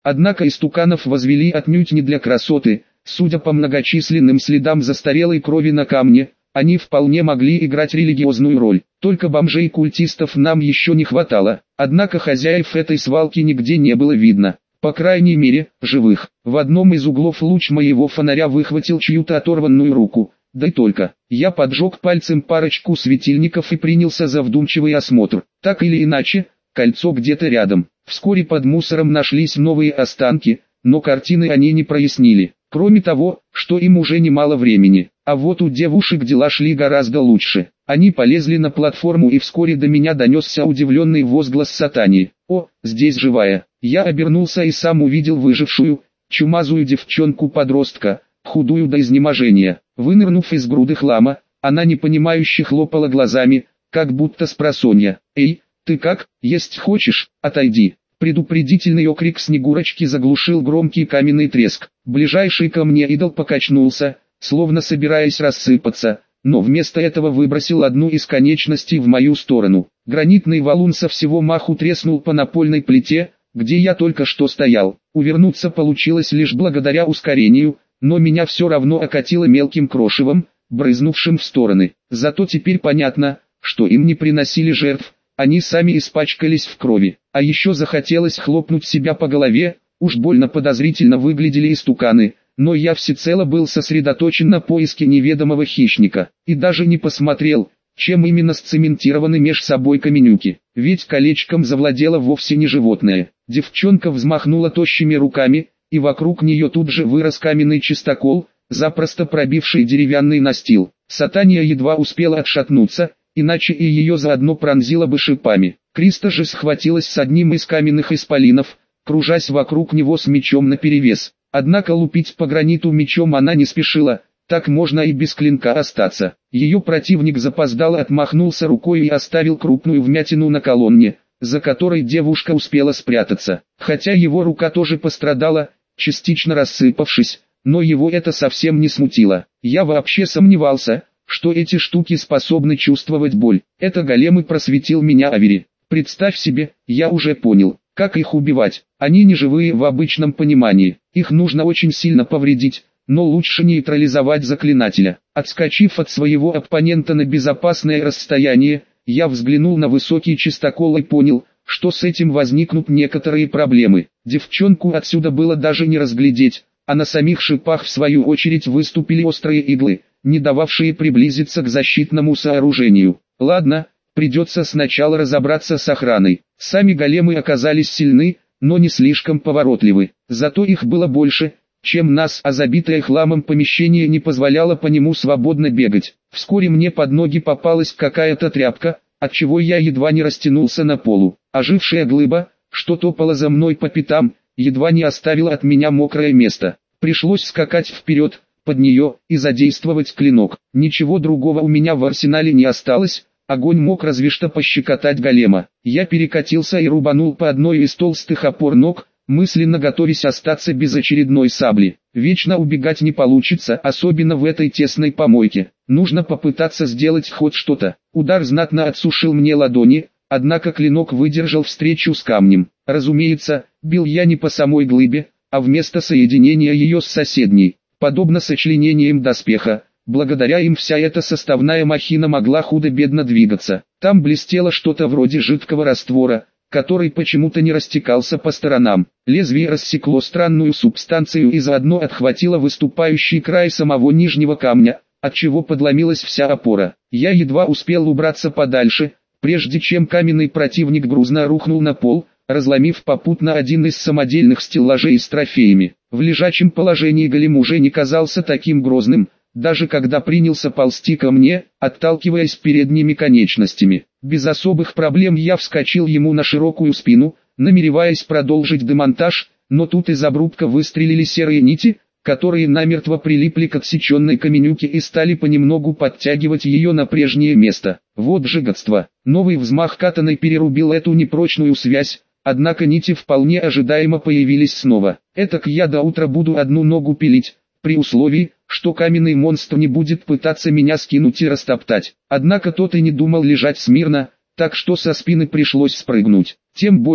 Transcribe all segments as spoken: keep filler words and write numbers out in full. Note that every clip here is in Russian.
Однако истуканов возвели отнюдь не для красоты, судя по многочисленным следам застарелой крови на камне, они вполне могли играть религиозную роль. Только бомжей-культистов нам еще не хватало, однако хозяев этой свалки нигде не было видно. По крайней мере, живых. В одном из углов луч моего фонаря выхватил чью-то оторванную руку. Да и только. Я поджег пальцем парочку светильников и принялся за вдумчивый осмотр. Так или иначе, кольцо где-то рядом. Вскоре под мусором нашлись новые останки, но картины они не прояснили. Кроме того, что им уже немало времени. А вот у девушек дела шли гораздо лучше. Они полезли на платформу, и вскоре до меня донесся удивленный возглас Сатани. «О, здесь живая!» Я обернулся и сам увидел выжившую, чумазую девчонку-подростка, худую до изнеможения. Вынырнув из груды хлама, она непонимающе хлопала глазами, как будто спросонья. «Эй, ты как, есть хочешь? Отойди!» Предупредительный окрик Снегурочки заглушил громкий каменный треск. Ближайший ко мне идол покачнулся, словно собираясь рассыпаться, но вместо этого выбросил одну из конечностей в мою сторону. Гранитный валун со всего маху треснул по напольной плите, где я только что стоял. Увернуться получилось лишь благодаря ускорению, но меня все равно окатило мелким крошевом, брызнувшим в стороны. Зато теперь понятно, что им не приносили жертв, они сами испачкались в крови. А еще захотелось хлопнуть себя по голове, уж больно подозрительно выглядели истуканы, но я всецело был сосредоточен на поиске неведомого хищника, и даже не посмотрел, чем именно сцементированы меж собой каменюки, ведь колечком завладело вовсе не животное. Девчонка взмахнула тощими руками, и вокруг нее тут же вырос каменный чистокол, запросто пробивший деревянный настил. Сатания едва успела отшатнуться, иначе и ее заодно пронзило бы шипами. Криста же схватилась с одним из каменных исполинов, кружась вокруг него с мечом наперевес. Однако лупить по граниту мечом она не спешила, так можно и без клинка остаться. Ее противник запоздало отмахнулся рукой и оставил крупную вмятину на колонне, за которой девушка успела спрятаться. Хотя его рука тоже пострадала, частично рассыпавшись, но его это совсем не смутило. Я вообще сомневался, что эти штуки способны чувствовать боль. Это голем и просветил меня Авери. Представь себе, я уже понял, как их убивать. Они не живые в обычном понимании. Их нужно очень сильно повредить, но лучше нейтрализовать заклинателя. Отскочив от своего оппонента на безопасное расстояние, я взглянул на высокий чистокол и понял, что с этим возникнут некоторые проблемы. Девчонку отсюда было даже не разглядеть, а на самих шипах в свою очередь выступили острые иглы, не дававшие приблизиться к защитному сооружению. Ладно, придется сначала разобраться с охраной. Сами големы оказались сильны, но не слишком поворотливы. Зато их было больше, чем нас, а забитое хламом помещение не позволяло по нему свободно бегать. Вскоре мне под ноги попалась какая-то тряпка, отчего я едва не растянулся на полу. Ожившая глыба, что топала за мной по пятам, едва не оставила от меня мокрое место. Пришлось скакать вперед, под нее, и задействовать клинок. Ничего другого у меня в арсенале не осталось, огонь мог разве что пощекотать голема. Я перекатился и рубанул по одной из толстых опор ног, мысленно готовясь остаться без очередной сабли. Вечно убегать не получится, особенно в этой тесной помойке. Нужно попытаться сделать хоть что-то. Удар знатно отсушил мне ладони, однако клинок выдержал встречу с камнем. Разумеется, бил я не по самой глыбе, а вместо соединения ее с соседней. Подобно сочленениям доспеха, благодаря им вся эта составная махина могла худо-бедно двигаться. Там блестело что-то вроде жидкого раствора, который почему-то не растекался по сторонам. Лезвие рассекло странную субстанцию и заодно отхватило выступающий край самого нижнего камня, отчего подломилась вся опора. Я едва успел убраться подальше, прежде чем каменный противник грузно рухнул на пол, разломив попутно один из самодельных стеллажей с трофеями. В лежачем положении голем уже не казался таким грозным, даже когда принялся ползти ко мне, отталкиваясь передними конечностями. Без особых проблем я вскочил ему на широкую спину, намереваясь продолжить демонтаж, но тут из обрубка выстрелили серые нити, которые намертво прилипли к отсеченной каменюке и стали понемногу подтягивать ее на прежнее место. Вот же гадство! Новый взмах катаной перерубил эту непрочную связь, однако нити вполне ожидаемо появились снова. Этак я до утра буду одну ногу пилить, при условии, что каменный монстр не будет пытаться меня скинуть и растоптать. Однако тот и не думал лежать смирно, так что со спины пришлось спрыгнуть. Тем более,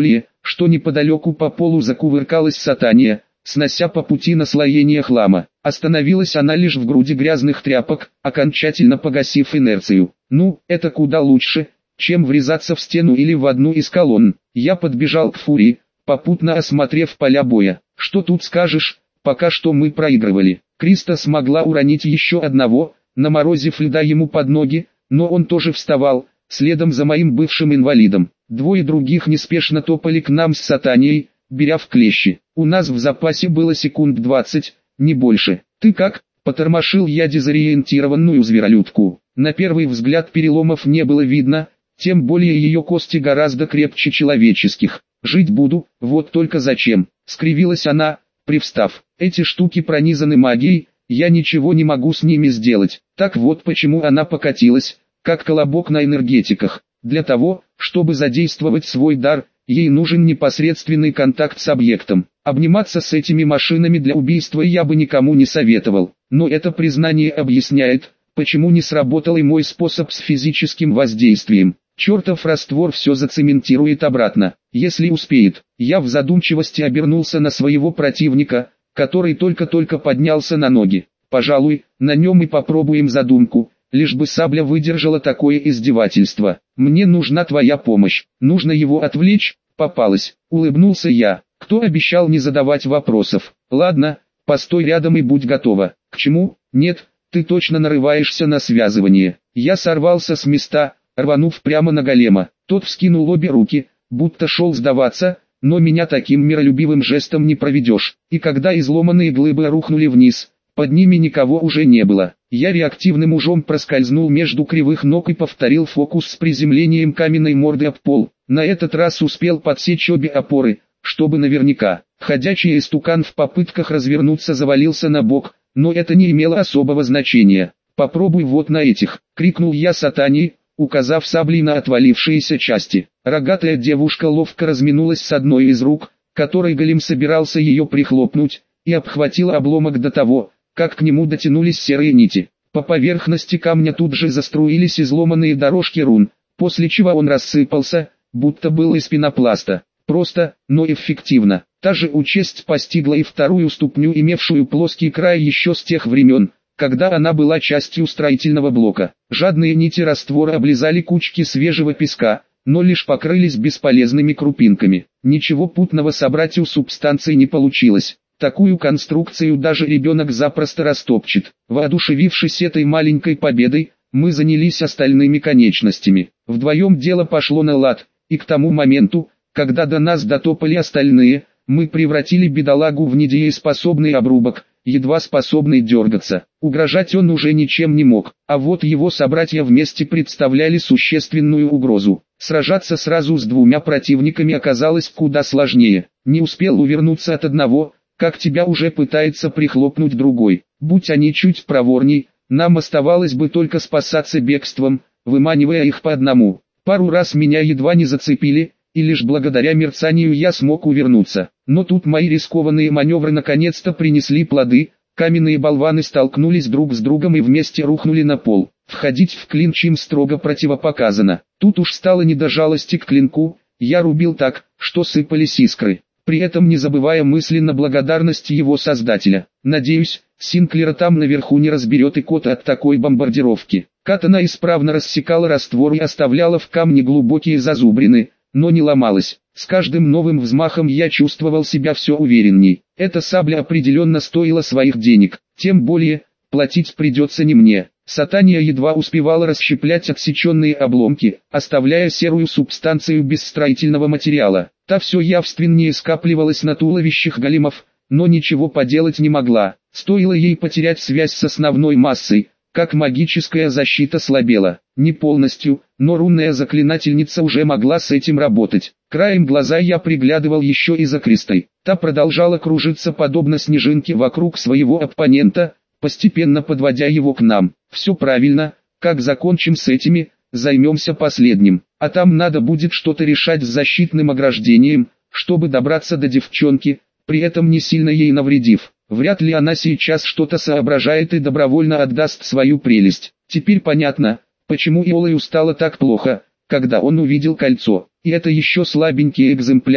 что неподалеку по полу закувыркалась Сатания, снося по пути наслоение хлама. Остановилась она лишь в груди грязных тряпок, окончательно погасив инерцию. Ну, это куда лучше, чем врезаться в стену или в одну из колонн. Я подбежал к Фурии, попутно осмотрев поля боя. Что тут скажешь, пока что мы проигрывали. Криста смогла уронить еще одного, наморозив льда ему под ноги, но он тоже вставал, следом за моим бывшим инвалидом. Двое других неспешно топали к нам с Сатанией, беря в клещи. У нас в запасе было секунд двадцать, не больше. «Ты как?» – потормошил я дезориентированную зверолюдку. На первый взгляд переломов не было видно, тем более ее кости гораздо крепче человеческих. «Жить буду, вот только зачем?» – скривилась она, привстав. «Эти штуки пронизаны магией, я ничего не могу с ними сделать». Так вот почему она покатилась, как колобок на энергетиках. Для того, чтобы задействовать свой дар, ей нужен непосредственный контакт с объектом. Обниматься с этими машинами для убийства я бы никому не советовал. Но это признание объясняет, почему не сработал и мой способ с физическим воздействием. Чертов раствор все зацементирует обратно, если успеет. Я в задумчивости обернулся на своего противника, который только-только поднялся на ноги. Пожалуй, на нем и попробуем задумку, лишь бы сабля выдержала такое издевательство. Мне нужна твоя помощь, нужно его отвлечь. Попалась, улыбнулся я. Кто обещал не задавать вопросов? Ладно, постой рядом и будь готова. К чему? Нет, ты точно нарываешься на связывание. Я сорвался с места, рванув прямо на голема. Тот вскинул обе руки, будто шел сдаваться, но меня таким миролюбивым жестом не проведешь. И когда изломанные глыбы рухнули вниз, под ними никого уже не было. Я реактивным ужом проскользнул между кривых ног и повторил фокус с приземлением каменной морды об пол. На этот раз успел подсечь обе опоры, чтобы наверняка. Ходячий истукан в попытках развернуться завалился на бок, но это не имело особого значения. «Попробуй вот на этих!» — крикнул я Сатании, указав саблей на отвалившиеся части. Рогатая девушка ловко разминулась с одной из рук, которой голем собирался ее прихлопнуть, и обхватила обломок до того, как к нему дотянулись серые нити. По поверхности камня тут же заструились изломанные дорожки рун, после чего он рассыпался, будто был из пенопласта. Просто, но эффективно. Та же участь постигла и вторую ступню, имевшую плоский край еще с тех времен, когда она была частью строительного блока. Жадные нити раствора облизали кучки свежего песка, но лишь покрылись бесполезными крупинками. Ничего путного собрать у субстанции не получилось. Такую конструкцию даже ребенок запросто растопчет. Воодушевившись этой маленькой победой, мы занялись остальными конечностями. Вдвоем дело пошло на лад, и к тому моменту, когда до нас дотопали остальные, мы превратили бедолагу в недееспособный обрубок, едва способный дергаться. Угрожать он уже ничем не мог, а вот его собратья вместе представляли существенную угрозу. Сражаться сразу с двумя противниками оказалось куда сложнее. Не успел увернуться от одного, как тебя уже пытается прихлопнуть другой. Будь они чуть проворней, нам оставалось бы только спасаться бегством, выманивая их по одному. Пару раз меня едва не зацепили, и лишь благодаря мерцанию я смог увернуться. Но тут мои рискованные маневры наконец-то принесли плоды, каменные болваны столкнулись друг с другом и вместе рухнули на пол. Входить в клинч им строго противопоказано. Тут уж стало не до жалости к клинку, я рубил так, что сыпались искры. При этом не забывая мысленно благодарности его создателя. Надеюсь, Синклера там наверху не разберет и кот от такой бомбардировки. Катана исправно рассекала раствор и оставляла в камне глубокие зазубрины, но не ломалась. С каждым новым взмахом я чувствовал себя все уверенней. Эта сабля определенно стоила своих денег, тем более, платить придется не мне. Сатания едва успевала расщеплять отсеченные обломки, оставляя серую субстанцию без строительного материала. Та все явственнее скапливалась на туловищах големов, но ничего поделать не могла. Стоило ей потерять связь с основной массой, как магическая защита слабела. Не полностью, но рунная заклинательница уже могла с этим работать. Краем глаза я приглядывал еще и за Кристой. Та продолжала кружиться подобно снежинке вокруг своего оппонента, постепенно подводя его к нам. Все правильно, как закончим с этими, займемся последним. А там надо будет что-то решать с защитным ограждением, чтобы добраться до девчонки, при этом не сильно ей навредив. Вряд ли она сейчас что-то соображает и добровольно отдаст свою прелесть. Теперь понятно, почему Иолаю стало так плохо, когда он увидел кольцо. И это еще слабенький экземпляр,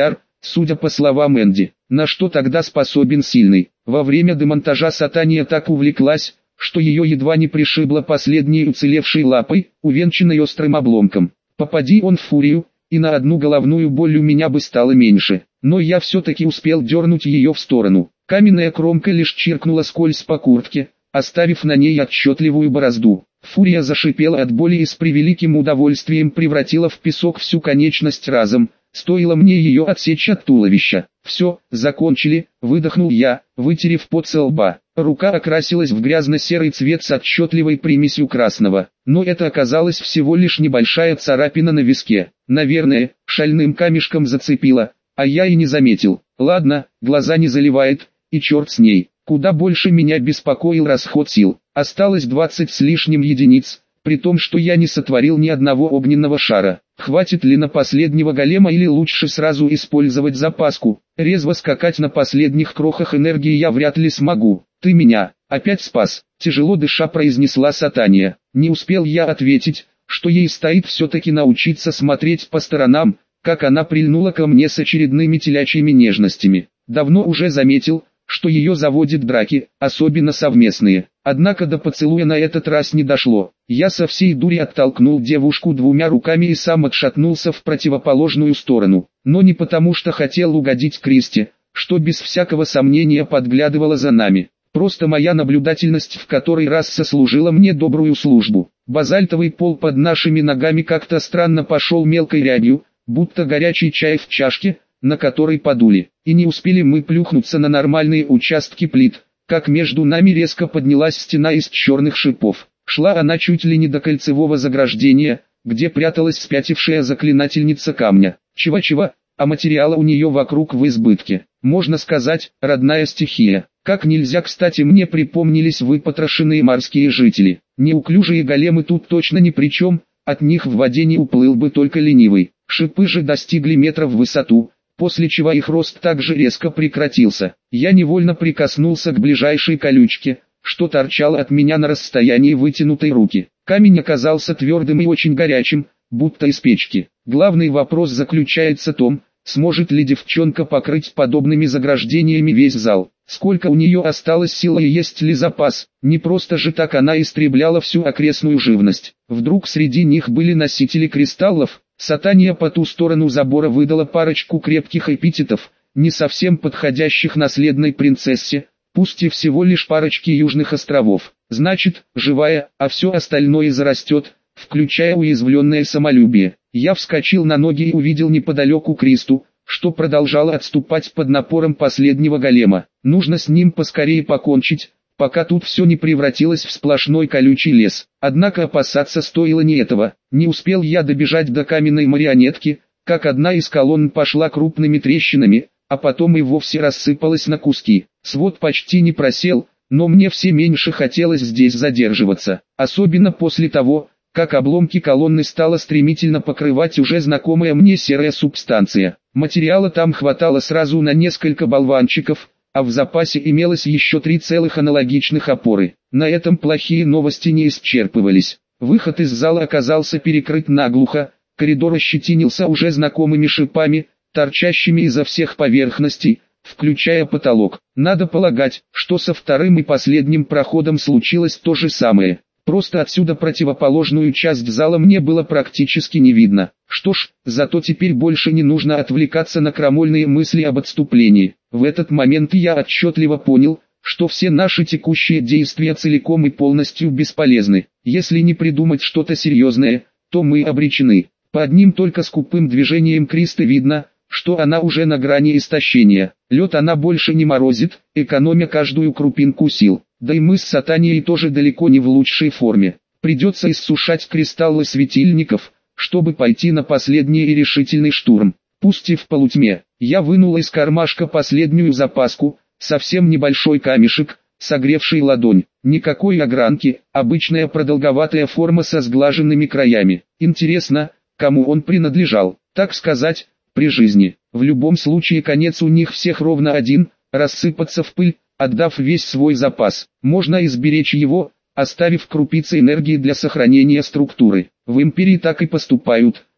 судя по словам Энди. На что тогда способен сильный? Во время демонтажа Сатания так увлеклась, что ее едва не пришибло последней уцелевшей лапой, увенчанной острым обломком. Попади он в фурию, и на одну головную боль у меня бы стало меньше, но я все-таки успел дернуть ее в сторону. Каменная кромка лишь чиркнула скользь по куртке, оставив на ней отчетливую борозду. Фурия зашипела от боли и с превеликим удовольствием превратила в песок всю конечность разом, стоило мне ее отсечь от туловища. «Все, закончили», — выдохнул я, вытерев пот со лба. Рука окрасилась в грязно-серый цвет с отчетливой примесью красного, но это оказалась всего лишь небольшая царапина на виске. Наверное, шальным камешком зацепила, а я и не заметил. Ладно, глаза не заливает, и черт с ней. Куда больше меня беспокоил расход сил. Осталось двадцать с лишним единиц, при том, что я не сотворил ни одного огненного шара. Хватит ли на последнего голема или лучше сразу использовать запаску? Резво скакать на последних крохах энергии я вряд ли смогу. «Ты меня опять спас», — тяжело дыша произнесла Сатания. Не успел я ответить, что ей стоит все-таки научиться смотреть по сторонам, как она прильнула ко мне с очередными телячьими нежностями. Давно уже заметил, что ее заводят драки, особенно совместные. Однако до поцелуя на этот раз не дошло. Я со всей дури оттолкнул девушку двумя руками и сам отшатнулся в противоположную сторону. Но не потому, что хотел угодить Кристи, что без всякого сомнения подглядывала за нами. Просто моя наблюдательность в который раз сослужила мне добрую службу. Базальтовый пол под нашими ногами как-то странно пошел мелкой рябью, будто горячий чай в чашке, на которой подули. И не успели мы плюхнуться на нормальные участки плит, как между нами резко поднялась стена из черных шипов. Шла она чуть ли не до кольцевого заграждения, где пряталась спятившая заклинательница камня. Чего-чего, а материала у нее вокруг в избытке. Можно сказать, родная стихия. Как нельзя кстати мне припомнились выпотрошенные морские жители. Неуклюжие големы тут точно ни при чем, от них в воде не уплыл бы только ленивый. Шипы же достигли метра в высоту, после чего их рост также резко прекратился. Я невольно прикоснулся к ближайшей колючке, что торчало от меня на расстоянии вытянутой руки. Камень оказался твердым и очень горячим, будто из печки. Главный вопрос заключается в том, сможет ли девчонка покрыть подобными заграждениями весь зал. Сколько у нее осталось силы и есть ли запас? Не просто же так она истребляла всю окрестную живность. Вдруг среди них были носители кристаллов? Сатания по ту сторону забора выдала парочку крепких эпитетов, не совсем подходящих наследной принцессе, пусть и всего лишь парочки южных островов. Значит, живая, а все остальное зарастет, включая уязвленное самолюбие. Я вскочил на ноги и увидел неподалеку Кристу, что продолжала отступать под напором последнего голема. Нужно с ним поскорее покончить, пока тут все не превратилось в сплошной колючий лес. Однако опасаться стоило не этого. Не успел я добежать до каменной марионетки, как одна из колонн пошла крупными трещинами, а потом и вовсе рассыпалась на куски. Свод почти не просел, но мне все меньше хотелось здесь задерживаться. Особенно после того, как обломки колонны стала стремительно покрывать уже знакомая мне серая субстанция. Материала там хватало сразу на несколько болванчиков, а в запасе имелось еще три целых аналогичных опоры. На этом плохие новости не исчерпывались. Выход из зала оказался перекрыт наглухо, коридор ощетинился уже знакомыми шипами, торчащими изо всех поверхностей, включая потолок. Надо полагать, что со вторым и последним проходом случилось то же самое. Просто отсюда противоположную часть зала мне было практически не видно. Что ж, зато теперь больше не нужно отвлекаться на крамольные мысли об отступлении. В этот момент я отчетливо понял, что все наши текущие действия целиком и полностью бесполезны. Если не придумать что-то серьезное, то мы обречены. По одним только скупым движениям Кристы видно, что она уже на грани истощения. Лед она больше не морозит, экономя каждую крупинку сил. Да и мы с Сатанией тоже далеко не в лучшей форме. Придется иссушать кристаллы светильников, чтобы пойти на последний и решительный штурм. Пусть и в полутьме. Я вынул из кармашка последнюю запаску, совсем небольшой камешек, согревший ладонь. Никакой огранки, обычная продолговатая форма со сглаженными краями. Интересно, кому он принадлежал, так сказать, при жизни. В любом случае конец у них всех ровно один, рассыпаться в пыль, отдав весь свой запас. Можно изберечь его, оставив крупицы энергии для сохранения структуры. В империи так и поступают,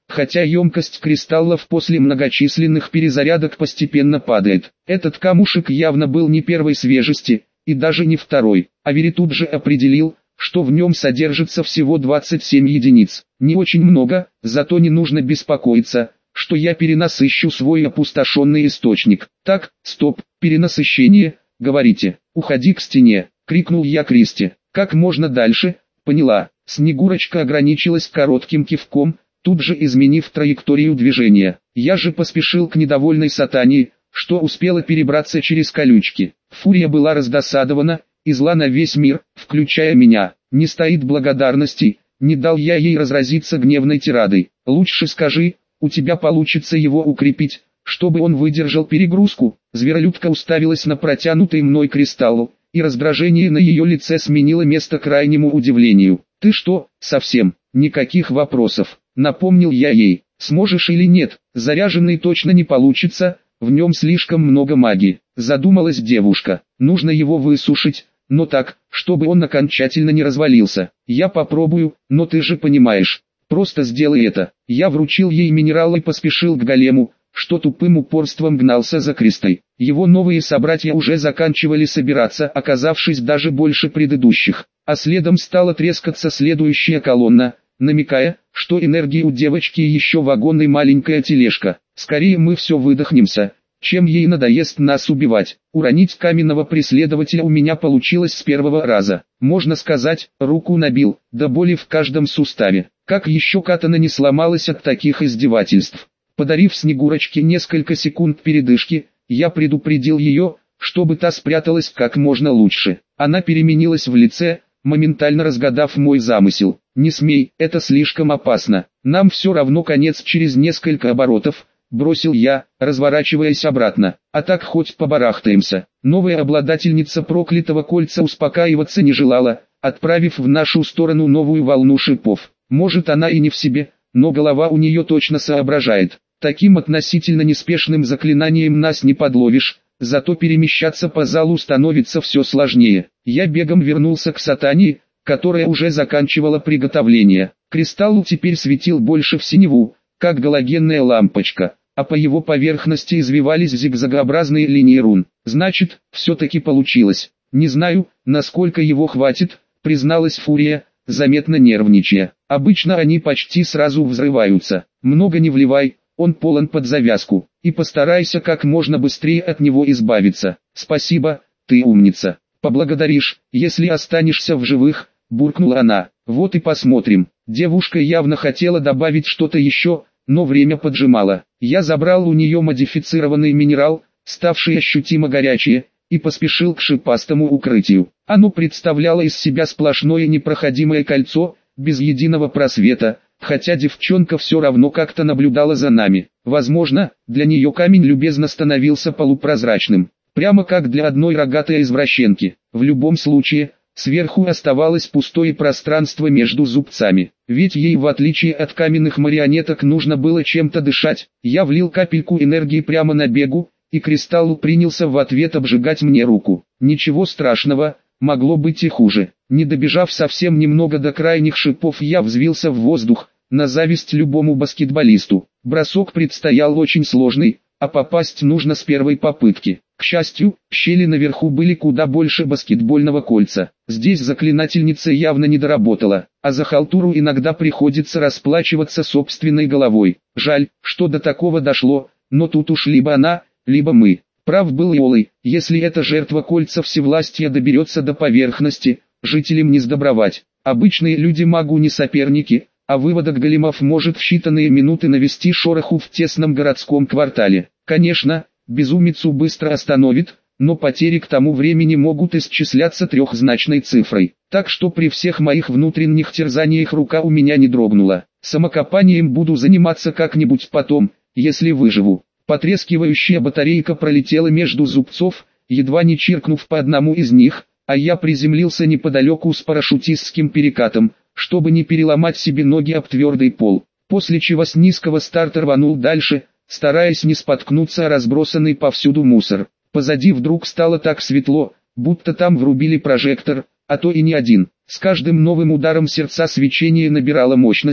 хотя емкость кристаллов после многочисленных перезарядок постепенно падает. Этот камушек явно был не первой свежести, и даже не второй, а Вери тут же определил, что в нем содержится всего двадцать семь единиц. Не очень много, зато не нужно беспокоиться, что я перенасыщу свой опустошенный источник. Так, стоп, перенасыщение, говорите, уходи к стене, крикнул я Кристи. Как можно дальше? Поняла. Снегурочка ограничилась коротким кивком, тут же изменив траекторию движения. Я же поспешил к недовольной сатане, что успела перебраться через колючки. Фурия была раздосадована, и зла на весь мир, включая меня. Не стоит благодарности, не дал я ей разразиться гневной тирадой. Лучше скажи, у тебя получится его укрепить, чтобы он выдержал перегрузку. Зверолюдка уставилась на протянутый мной кристалл, и раздражение на ее лице сменило место крайнему удивлению. Ты что, совсем? Никаких вопросов. Напомнил я ей. Сможешь или нет? Заряженный точно не получится, в нем слишком много магии. Задумалась девушка. Нужно его высушить, но так, чтобы он окончательно не развалился. Я попробую, но ты же понимаешь. Просто сделай это. Я вручил ей минерал и поспешил к голему, что тупым упорством гнался за Кристой. Его новые собратья уже заканчивали собираться, оказавшись даже больше предыдущих. А следом стала трескаться следующая колонна, намекая, что энергии у девочки еще вагон и маленькая тележка. Скорее мы все выдохнемся, чем ей надоест нас убивать. Уронить каменного преследователя у меня получилось с первого раза. Можно сказать, руку набил, до боли в каждом суставе. Как еще катана не сломалась от таких издевательств. Подарив Снегурочке несколько секунд передышки, я предупредил ее, чтобы та спряталась как можно лучше. Она переменилась в лице, моментально разгадав мой замысел. «Не смей, это слишком опасно. Нам все равно конец через несколько оборотов», — бросил я, разворачиваясь обратно. «А так хоть побарахтаемся». Новая обладательница проклятого кольца успокаиваться не желала, отправив в нашу сторону новую волну шипов. Может, она и не в себе, но голова у нее точно соображает. Таким относительно неспешным заклинанием нас не подловишь, зато перемещаться по залу становится все сложнее. Я бегом вернулся к сатане, которая уже заканчивала приготовление. Кристалл теперь светил больше в синеву, как галогенная лампочка, а по его поверхности извивались зигзагообразные линии рун. Значит, все-таки получилось. Не знаю, насколько его хватит, призналась Фурия, заметно нервничая. Обычно они почти сразу взрываются. Много не вливай, он полон под завязку, и постарайся как можно быстрее от него избавиться. Спасибо, ты умница. Поблагодаришь, если останешься в живых, буркнула она. Вот и посмотрим. Девушка явно хотела добавить что-то еще, но время поджимало. Я забрал у нее модифицированный минерал, ставший ощутимо горячее, и поспешил к шипастому укрытию. Оно представляло из себя сплошное непроходимое кольцо, без единого просвета, хотя девчонка все равно как-то наблюдала за нами. Возможно, для нее камень любезно становился полупрозрачным, прямо как для одной рогатой извращенки. В любом случае, сверху оставалось пустое пространство между зубцами, ведь ей в отличие от каменных марионеток нужно было чем-то дышать. Я влил капельку энергии прямо на бегу, и кристалл принялся в ответ обжигать мне руку. Ничего страшного, могло быть и хуже. Не добежав совсем немного до крайних шипов, я взвился в воздух, на зависть любому баскетболисту. Бросок предстоял очень сложный, а попасть нужно с первой попытки. К счастью, щели наверху были куда больше баскетбольного кольца. Здесь заклинательница явно не доработала, а за халтуру иногда приходится расплачиваться собственной головой. Жаль, что до такого дошло, но тут уж либо она, либо мы. Прав был Иолай, если эта жертва кольца всевластия доберется до поверхности, жителям не сдобровать. Обычные люди магу не соперники, а выводок големов может в считанные минуты навести шороху в тесном городском квартале. Конечно, безумицу быстро остановит, но потери к тому времени могут исчисляться трехзначной цифрой. Так что при всех моих внутренних терзаниях рука у меня не дрогнула. Самокопанием буду заниматься как-нибудь потом, если выживу. Потрескивающая батарейка пролетела между зубцов, едва не чиркнув по одному из них, а я приземлился неподалеку с парашютистским перекатом, чтобы не переломать себе ноги об твердый пол, после чего с низкого старта рванул дальше, стараясь не споткнуться о разбросанный повсюду мусор. Позади вдруг стало так светло, будто там врубили прожектор, а то и не один. С каждым новым ударом сердца свечение набирало мощность,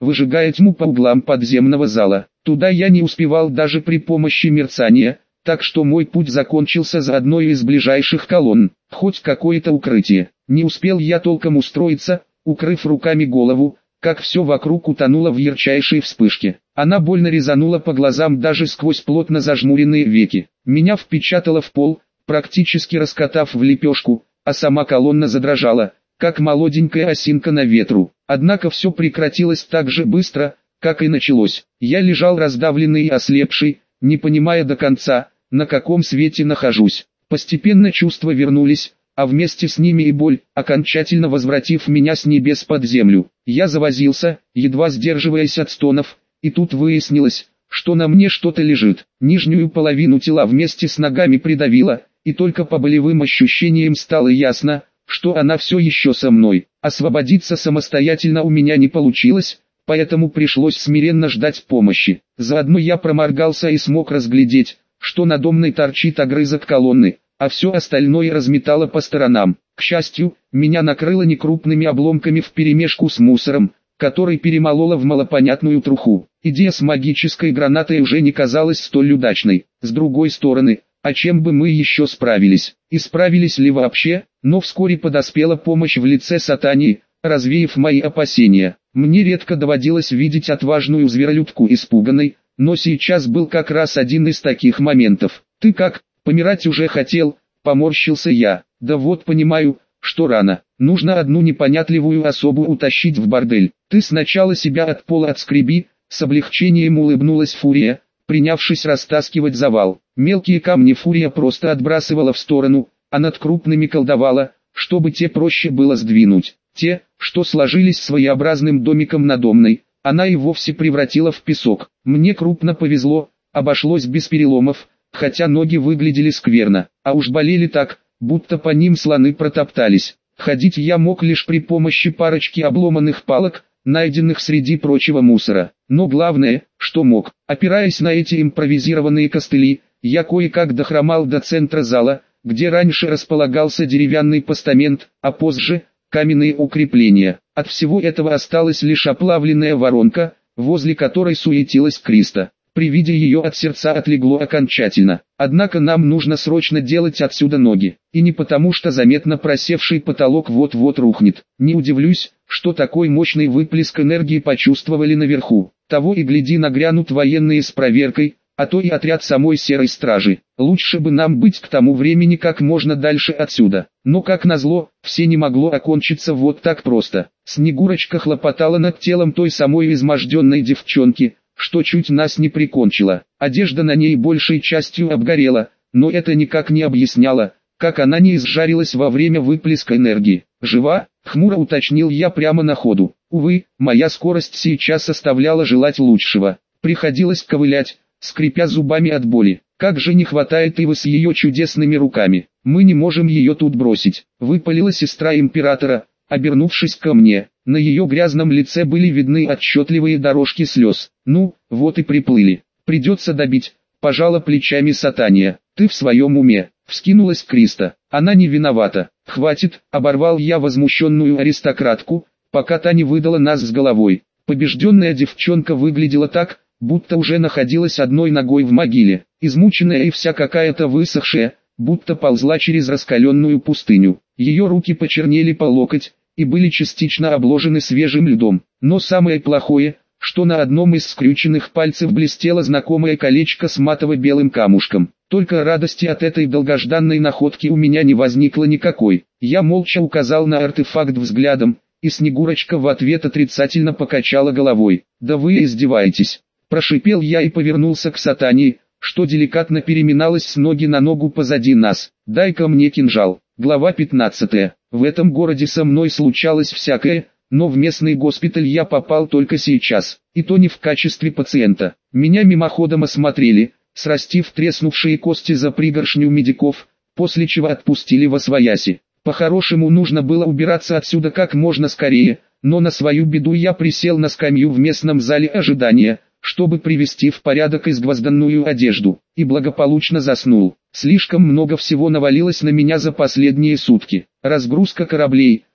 выжигая тьму по углам подземного зала. Туда я не успевал даже при помощи мерцания, так что мой путь закончился за одной из ближайших колонн. Хоть какое-то укрытие. Не успел я толком устроиться, укрыв руками голову, как все вокруг утонуло в ярчайшей вспышке. Она больно резанула по глазам даже сквозь плотно зажмуренные веки. Меня впечатало в пол, практически раскатав в лепешку, а сама колонна задрожала, как молоденькая осинка на ветру. Однако все прекратилось так же быстро, как и началось. Я лежал раздавленный и ослепший, не понимая до конца, на каком свете нахожусь. Постепенно чувства вернулись, а вместе с ними и боль, окончательно возвратив меня с небес под землю. Я завозился, едва сдерживаясь от стонов, и тут выяснилось, что на мне что-то лежит. Нижнюю половину тела вместе с ногами придавило, и только по болевым ощущениям стало ясно, что она все еще со мной. Освободиться самостоятельно у меня не получилось, поэтому пришлось смиренно ждать помощи. Заодно я проморгался и смог разглядеть, что надо мной торчит огрызок колонны, а все остальное разметало по сторонам. К счастью, меня накрыло некрупными обломками вперемешку с мусором, который перемололо в малопонятную труху. Идея с магической гранатой уже не казалась столь удачной. С другой стороны, а чем бы мы еще справились? И справились ли вообще? Но вскоре подоспела помощь в лице Сатании, развеяв мои опасения. Мне редко доводилось видеть отважную зверолюдку испуганной, но сейчас был как раз один из таких моментов. «Ты как, помирать уже хотел?» — поморщился я. «Да вот понимаю, что рано. Нужно одну непонятливую особу утащить в бордель. Ты сначала себя от пола отскреби», — с облегчением улыбнулась Фурия, принявшись растаскивать завал. Мелкие камни Фурия просто отбрасывала в сторону, а над крупными колдовала, чтобы те проще было сдвинуть. Те, что сложились своеобразным домиком надо мной, она и вовсе превратила в песок. Мне крупно повезло, обошлось без переломов, хотя ноги выглядели скверно, а уж болели так, будто по ним слоны протоптались. Ходить я мог лишь при помощи парочки обломанных палок, найденных среди прочего мусора. Но главное, что мог, опираясь на эти импровизированные костыли, я кое-как дохромал до центра зала, где раньше располагался деревянный постамент, а позже – каменные укрепления. От всего этого осталась лишь оплавленная воронка, возле которой суетилась Криста. При виде ее от сердца отлегло окончательно. Однако нам нужно срочно делать отсюда ноги. И не потому, что заметно просевший потолок вот-вот рухнет. Не удивлюсь, что такой мощный выплеск энергии почувствовали наверху. Того и гляди нагрянут военные с проверкой, а то и отряд самой серой стражи. Лучше бы нам быть к тому времени как можно дальше отсюда. Но как назло, все не могло окончиться вот так просто. Снегурочка хлопотала над телом той самой изможденной девчонки, что чуть нас не прикончила. Одежда на ней большей частью обгорела, но это никак не объясняло, как она не изжарилась во время выплеска энергии. «Жива?» — хмуро уточнил я прямо на ходу. Увы, моя скорость сейчас оставляла желать лучшего. Приходилось ковылять, скрипя зубами от боли. Как же не хватает Ивы с ее чудесными руками. Мы не можем ее тут бросить. Выпалила сестра императора, обернувшись ко мне. На ее грязном лице были видны отчетливые дорожки слез. Ну, вот и приплыли. Придется добить, пожала плечами Сатания. Ты в своем уме? Вскинулась Криста. Она не виновата. Хватит, оборвал я возмущенную аристократку, пока та не выдала нас с головой. Побежденная девчонка выглядела так, будто уже находилась одной ногой в могиле, измученная и вся какая-то высохшая, будто ползла через раскаленную пустыню. Ее руки почернели по локоть и были частично обложены свежим льдом. Но самое плохое, что на одном из скрюченных пальцев блестело знакомое колечко с матово-белым камушком. Только радости от этой долгожданной находки у меня не возникло никакой. Я молча указал на артефакт взглядом, и Снегурочка в ответ отрицательно покачала головой. «Да вы издеваетесь!» Прошипел я и повернулся к Сатании, что деликатно переминалась с ноги на ногу позади нас. «Дай-ка мне кинжал». Глава пятнадцатая. В этом городе со мной случалось всякое, но в местный госпиталь я попал только сейчас, и то не в качестве пациента. Меня мимоходом осмотрели, срастив треснувшие кости за пригоршню медиков, после чего отпустили восвояси. По-хорошему нужно было убираться отсюда как можно скорее, но на свою беду я присел на скамью в местном зале ожидания, чтобы привести в порядок изгвозданную одежду, и благополучно заснул. Слишком много всего навалилось на меня за последние сутки. Разгрузка кораблей,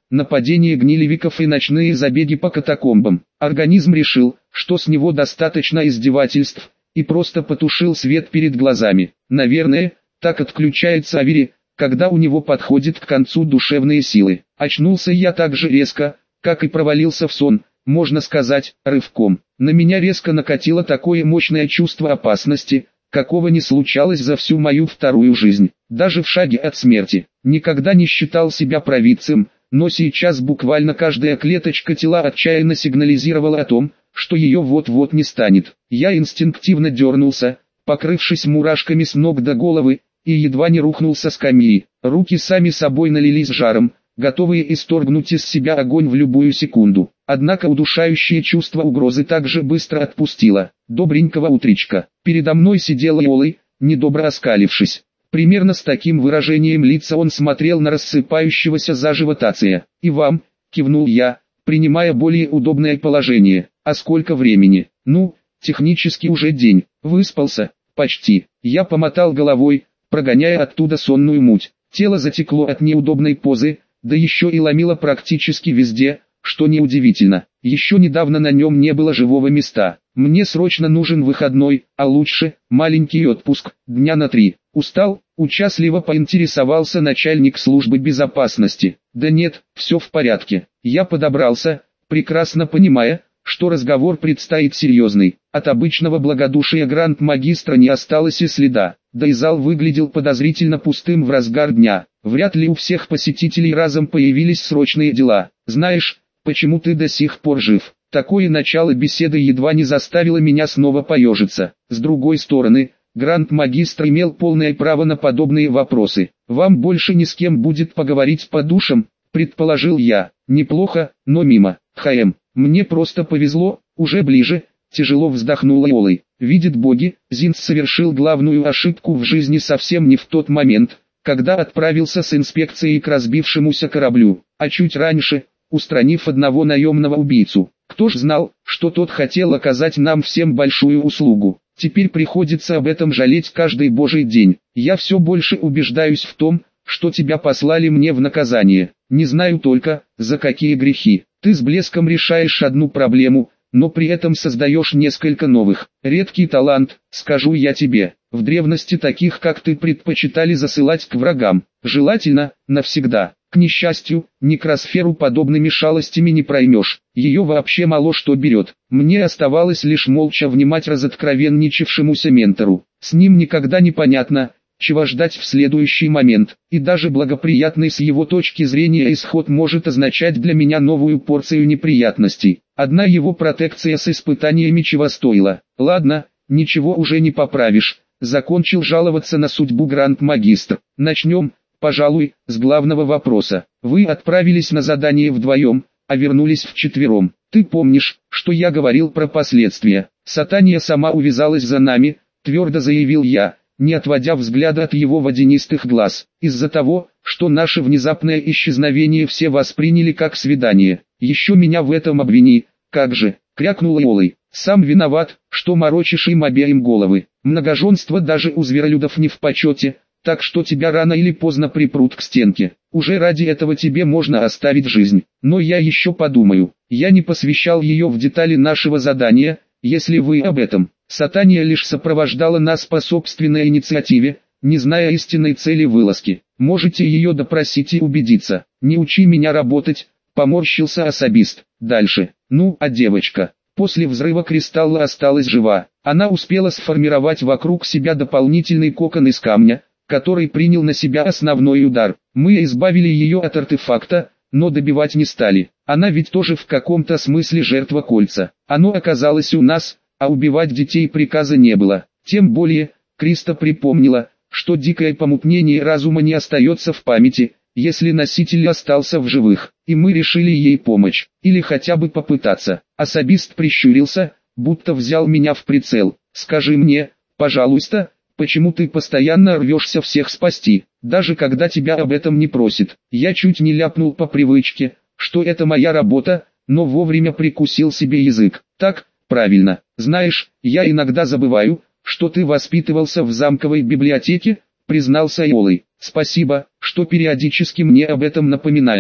нападения гнилевиков и ночные забеги по катакомбам. Организм решил, что с него достаточно издевательств, и просто потушил свет перед глазами. Наверное, так отключается Авери, когда у него подходит к концу душевные силы. Очнулся я так же резко, как и провалился в сон, можно сказать, рывком. На меня резко накатило такое мощное чувство опасности, какого не случалось за всю мою вторую жизнь. Даже в шаге от смерти. Никогда не считал себя провидцем, но сейчас буквально каждая клеточка тела отчаянно сигнализировала о том, что ее вот-вот не станет. Я инстинктивно дернулся, покрывшись мурашками с ног до головы, и едва не рухнул со скамьи. Руки сами собой налились жаром, готовые исторгнуть из себя огонь в любую секунду. Однако удушающее чувство угрозы так же быстро отпустило. Добренького утречка. Передо мной сидел Иолай, недобро оскалившись. Примерно с таким выражением лица он смотрел на рассыпающегося заживо Тация. «И вам», — кивнул я, принимая более удобное положение. «А сколько времени?» «Ну, технически уже день. Выспался?» «Почти». Я помотал головой, прогоняя оттуда сонную муть. Тело затекло от неудобной позы, да еще и ломило практически везде, что неудивительно. Еще недавно на нем не было живого места. Мне срочно нужен выходной, а лучше, маленький отпуск, дня на три. Устал? Участливо поинтересовался начальник службы безопасности. Да нет, все в порядке. Я подобрался, прекрасно понимая, что разговор предстоит серьезный. От обычного благодушия гранд-магистра не осталось и следа. Да и зал выглядел подозрительно пустым в разгар дня. Вряд ли у всех посетителей разом появились срочные дела. «Знаешь, почему ты до сих пор жив?» Такое начало беседы едва не заставило меня снова поежиться. С другой стороны, гранд-магистр имел полное право на подобные вопросы. «Вам больше ни с кем будет поговорить по душам?» – предположил я. «Неплохо, но мимо. ХМ. Мне просто повезло, уже ближе», – тяжело вздохнул Иолай. «Видит боги, Зинс совершил главную ошибку в жизни совсем не в тот момент, когда отправился с инспекцией к разбившемуся кораблю, а чуть раньше, устранив одного наемного убийцу. Кто ж знал, что тот хотел оказать нам всем большую услугу. Теперь приходится об этом жалеть каждый божий день. Я все больше убеждаюсь в том, что тебя послали мне в наказание. Не знаю только, за какие грехи. Ты с блеском решаешь одну проблему, но при этом создаешь несколько новых. Редкий талант, скажу я тебе. В древности таких, как ты, предпочитали засылать к врагам. Желательно, навсегда. К несчастью, некросферу подобными шалостями не проймешь. Ее вообще мало что берет. Мне оставалось лишь молча внимать разоткровенничавшемуся ментору. С ним никогда не понятно, чего ждать в следующий момент. И даже благоприятный с его точки зрения исход может означать для меня новую порцию неприятностей. Одна его протекция с испытаниями чего стоила. Ладно, ничего уже не поправишь. Закончил жаловаться на судьбу гранд-магистр. Начнем, пожалуй, с главного вопроса. Вы отправились на задание вдвоем, а вернулись вчетвером. Ты помнишь, что я говорил про последствия? Сатания сама увязалась за нами, твердо заявил я, не отводя взгляда от его водянистых глаз. Из-за того, что наше внезапное исчезновение все восприняли как свидание. Еще меня в этом обвини, как же, крякнул Иолай. Сам виноват, что морочишь им обеим головы. Многоженство даже у зверолюдов не в почете, так что тебя рано или поздно припрут к стенке. Уже ради этого тебе можно оставить жизнь. Но я еще подумаю. Я не посвящал ее в детали нашего задания, если вы об этом. Сатания лишь сопровождала нас по собственной инициативе, не зная истинной цели вылазки. Можете ее допросить и убедиться. Не учи меня работать, поморщился особист. Дальше. Ну, а девочка? После взрыва кристалла осталась жива. Она успела сформировать вокруг себя дополнительный кокон из камня, который принял на себя основной удар. Мы избавили ее от артефакта, но добивать не стали. Она ведь тоже в каком-то смысле жертва кольца. Оно оказалось у нас, а убивать детей приказа не было. Тем более, Криста припомнила, что дикое помутнение разума не остается в памяти, если носитель остался в живых, и мы решили ей помочь, или хотя бы попытаться. Особист прищурился, будто взял меня в прицел. Скажи мне, пожалуйста, почему ты постоянно рвешься всех спасти, даже когда тебя об этом не просит? Я чуть не ляпнул по привычке, что это моя работа, но вовремя прикусил себе язык. Так, правильно. Знаешь, я иногда забываю, что ты воспитывался в замковой библиотеке, признался Иолай. Спасибо, что периодически мне об этом напоминаешь.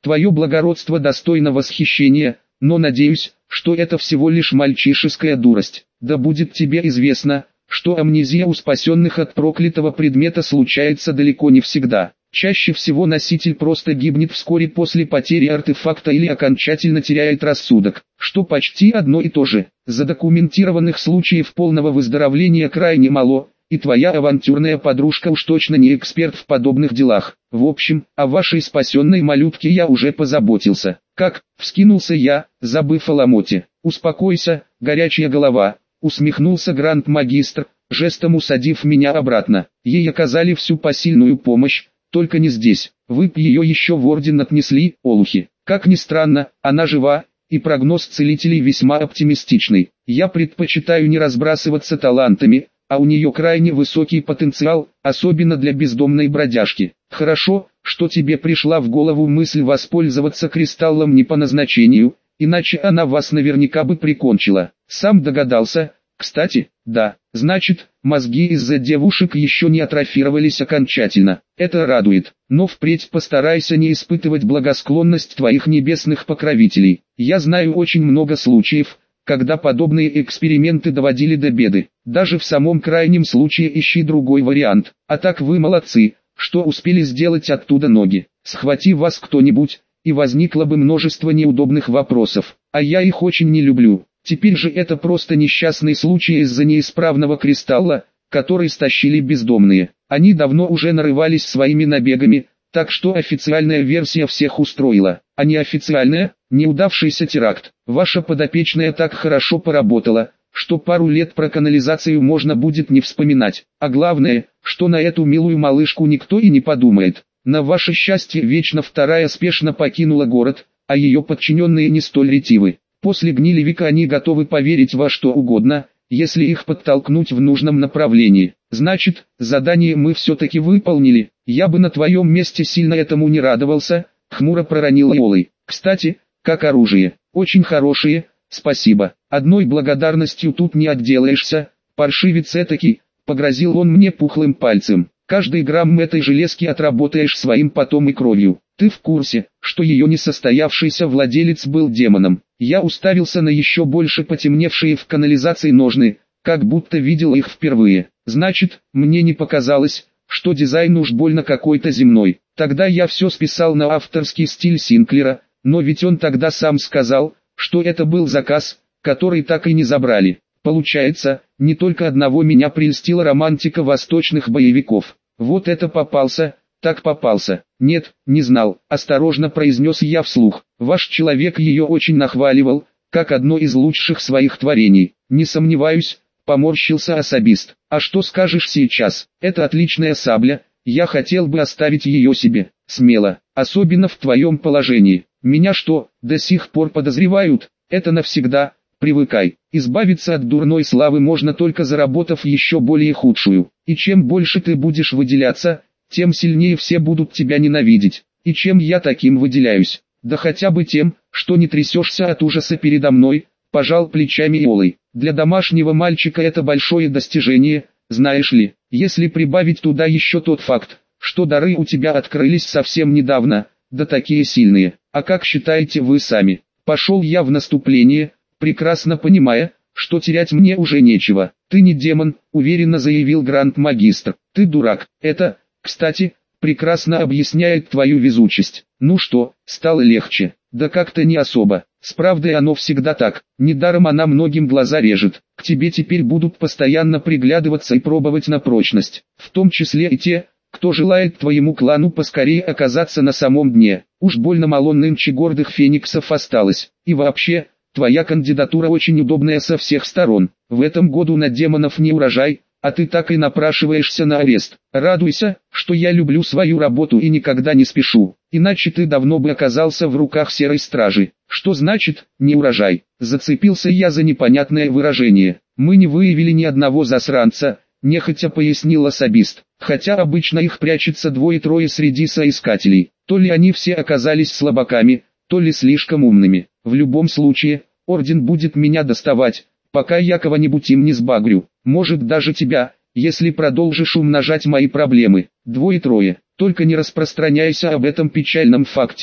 Твое благородство достойно восхищения, но надеюсь, что это всего лишь мальчишеская дурость. Да будет тебе известно, что амнезия у спасенных от проклятого предмета случается далеко не всегда. Чаще всего носитель просто гибнет вскоре после потери артефакта или окончательно теряет рассудок, что почти одно и то же. Задокументированных случаев полного выздоровления крайне мало, и твоя авантюрная подружка уж точно не эксперт в подобных делах. В общем, о вашей спасенной малютке я уже позаботился. Как? Вскинулся я, забыв о ломоте. Успокойся, горячая голова, усмехнулся гранд-магистр, жестом усадив меня обратно. Ей оказали всю посильную помощь, только не здесь. Вы б ее еще в орден отнесли, олухи. Как ни странно, она жива, и прогноз целителей весьма оптимистичный. Я предпочитаю не разбрасываться талантами, а у нее крайне высокий потенциал, особенно для бездомной бродяжки. Хорошо, что тебе пришла в голову мысль воспользоваться кристаллом не по назначению, иначе она вас наверняка бы прикончила. Сам догадался. Кстати, да, значит, мозги из-за девушек еще не атрофировались окончательно. Это радует, но впредь постарайся не испытывать благосклонность твоих небесных покровителей. Я знаю очень много случаев, когда подобные эксперименты доводили до беды. Даже в самом крайнем случае ищи другой вариант. А так вы молодцы, что успели сделать оттуда ноги. Схвати вас кто-нибудь, и возникло бы множество неудобных вопросов. А я их очень не люблю. Теперь же это просто несчастный случай из-за неисправного кристалла, который стащили бездомные. Они давно уже нарывались своими набегами, так что официальная версия всех устроила, а неофициальная – неудавшийся теракт. Ваша подопечная так хорошо поработала, что пару лет про канализацию можно будет не вспоминать. А главное, что на эту милую малышку никто и не подумает. На ваше счастье вечно вторая спешно покинула город, а ее подчиненные не столь ретивы. После гнили века они готовы поверить во что угодно, если их подтолкнуть в нужном направлении. Значит, задание мы все-таки выполнили. Я бы на твоем месте сильно этому не радовался, хмуро проронил Иолой. Кстати, как оружие, очень хорошее, спасибо. Одной благодарностью тут не отделаешься, паршивец этакий, погрозил он мне пухлым пальцем. Каждый грамм этой железки отработаешь своим потом и кровью. Ты в курсе, что ее несостоявшийся владелец был демоном? Я уставился на еще больше потемневшие в канализации ножны, как будто видел их впервые. Значит, мне не показалось, что дизайн уж больно какой-то земной. Тогда я все списал на авторский стиль Синклера, но ведь он тогда сам сказал, что это был заказ, который так и не забрали. Получается, не только одного меня прельстила романтика восточных боевиков. Вот это попался, так попался. Нет, не знал, осторожно произнес я вслух. Ваш человек ее очень нахваливал, как одно из лучших своих творений. Не сомневаюсь, поморщился особист. А что скажешь сейчас? Это отличная сабля, я хотел бы оставить ее себе. Смело, особенно в твоем положении. Меня что, до сих пор подозревают? Это навсегда. Привыкай, избавиться от дурной славы можно только заработав еще более худшую. И чем больше ты будешь выделяться, тем сильнее все будут тебя ненавидеть. И чем я таким выделяюсь? Да хотя бы тем, что не трясешься от ужаса передо мной, пожал плечами Иолой. Для домашнего мальчика это большое достижение, знаешь ли, если прибавить туда еще тот факт, что дары у тебя открылись совсем недавно, да такие сильные. А как считаете вы сами? Пошел я в наступление, прекрасно понимая, что терять мне уже нечего. Ты не демон, уверенно заявил гранд-магистр. Ты дурак. Это, кстати, прекрасно объясняет твою везучесть. Ну что, стало легче? Да как-то не особо. С правдой оно всегда так. Недаром она многим глаза режет. К тебе теперь будут постоянно приглядываться и пробовать на прочность. В том числе и те, кто желает твоему клану поскорее оказаться на самом дне. Уж больно мало нынче гордых фениксов осталось. И вообще, твоя кандидатура очень удобная со всех сторон. В этом году на демонов не урожай, а ты так и напрашиваешься на арест. Радуйся, что я люблю свою работу и никогда не спешу. Иначе ты давно бы оказался в руках серой стражи. Что значит «не урожай»? Зацепился я за непонятное выражение. Мы не выявили ни одного засранца, нехотя пояснил особист. Хотя обычно их прячется двое-трое среди соискателей. То ли они все оказались слабаками, то ли слишком умными. В любом случае, орден будет меня доставать, пока я кого-нибудь им не сбагрю. Может даже тебя, если продолжишь умножать мои проблемы. Двое-трое. Только не распространяйся об этом печальном факте,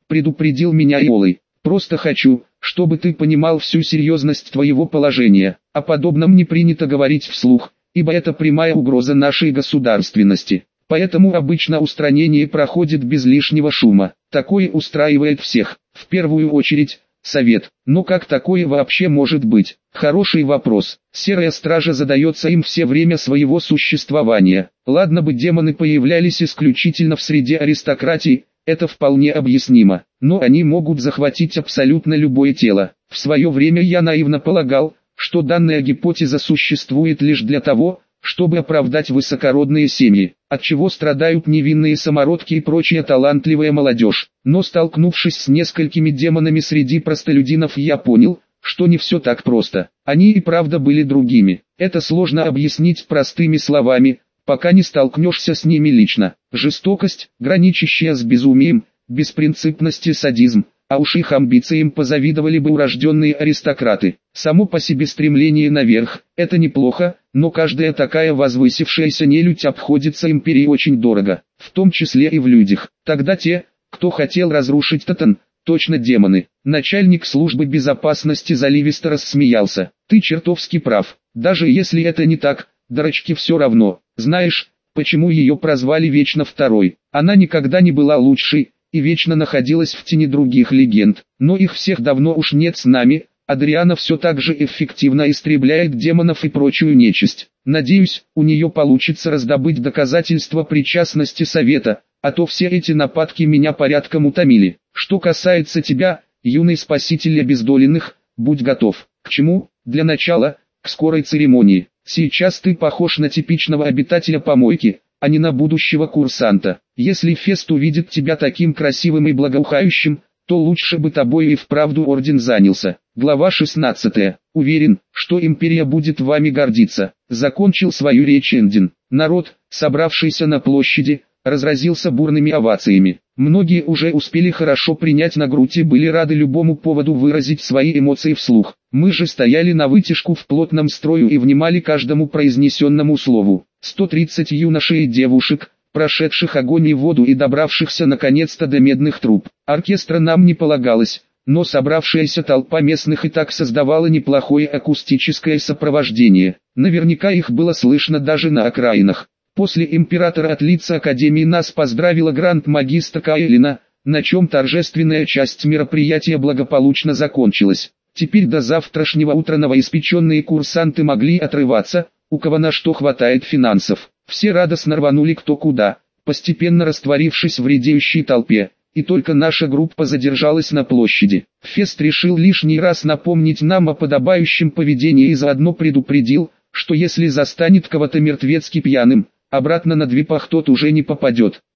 предупредил меня Иолой. Просто хочу, чтобы ты понимал всю серьезность твоего положения. О подобном не принято говорить вслух, ибо это прямая угроза нашей государственности. Поэтому обычно устранение проходит без лишнего шума. Такое устраивает всех, в первую очередь, совет. Но как такое вообще может быть? Хороший вопрос. Серая стража задается им все время своего существования. Ладно бы демоны появлялись исключительно в среде аристократии, это вполне объяснимо. Но они могут захватить абсолютно любое тело. В свое время я наивно полагал, что данная гипотеза существует лишь для того, чтобы оправдать высокородные семьи, от чего страдают невинные самородки и прочая талантливая молодежь. Но столкнувшись с несколькими демонами среди простолюдинов, я понял, что не все так просто. Они и правда были другими. Это сложно объяснить простыми словами, пока не столкнешься с ними лично. Жестокость, граничащая с безумием, беспринципность и садизм, а уж их амбициям позавидовали бы урожденные аристократы. Само по себе стремление наверх – это неплохо, но каждая такая возвысившаяся нелюдь обходится империи очень дорого, в том числе и в людях. Тогда те, кто хотел разрушить Тотан, точно демоны. Начальник службы безопасности заливисто рассмеялся. Ты чертовски прав, даже если это не так, дурачки, все равно. Знаешь, почему ее прозвали Вечно Второй? Она никогда не была лучшей и вечно находилась в тени других легенд, но их всех давно уж нет с нами. Адриана все так же эффективно истребляет демонов и прочую нечисть. Надеюсь, у нее получится раздобыть доказательства причастности совета, а то все эти нападки меня порядком утомили. Что касается тебя, юный спаситель обездоленных, будь готов. К чему? Для начала, к скорой церемонии. Сейчас ты похож на типичного обитателя помойки, а не на будущего курсанта. Если Фест увидит тебя таким красивым и благоухающим, то лучше бы тобой и вправду орден занялся. Глава шестнадцатая. Уверен, что империя будет вами гордиться. Закончил свою речь Эндин. Народ, собравшийся на площади, разразился бурными овациями. Многие уже успели хорошо принять на грудь и были рады любому поводу выразить свои эмоции вслух. Мы же стояли на вытяжку в плотном строю и внимали каждому произнесенному слову. сто тридцать юношей и девушек, прошедших огонь и воду и добравшихся наконец-то до медных труб. Оркестра нам не полагалось, но собравшаяся толпа местных и так создавала неплохое акустическое сопровождение. Наверняка их было слышно даже на окраинах. После императора от лица Академии нас поздравила гранд-магистр Каэлина, на чем торжественная часть мероприятия благополучно закончилась. Теперь до завтрашнего утра новоиспеченные курсанты могли отрываться, у кого на что хватает финансов. Все радостно рванули кто куда, постепенно растворившись в редеющей толпе, и только наша группа задержалась на площади. Фест решил лишний раз напомнить нам о подобающем поведении и заодно предупредил, что если застанет кого-то мертвецки пьяным, обратно на двипах тот уже не попадет.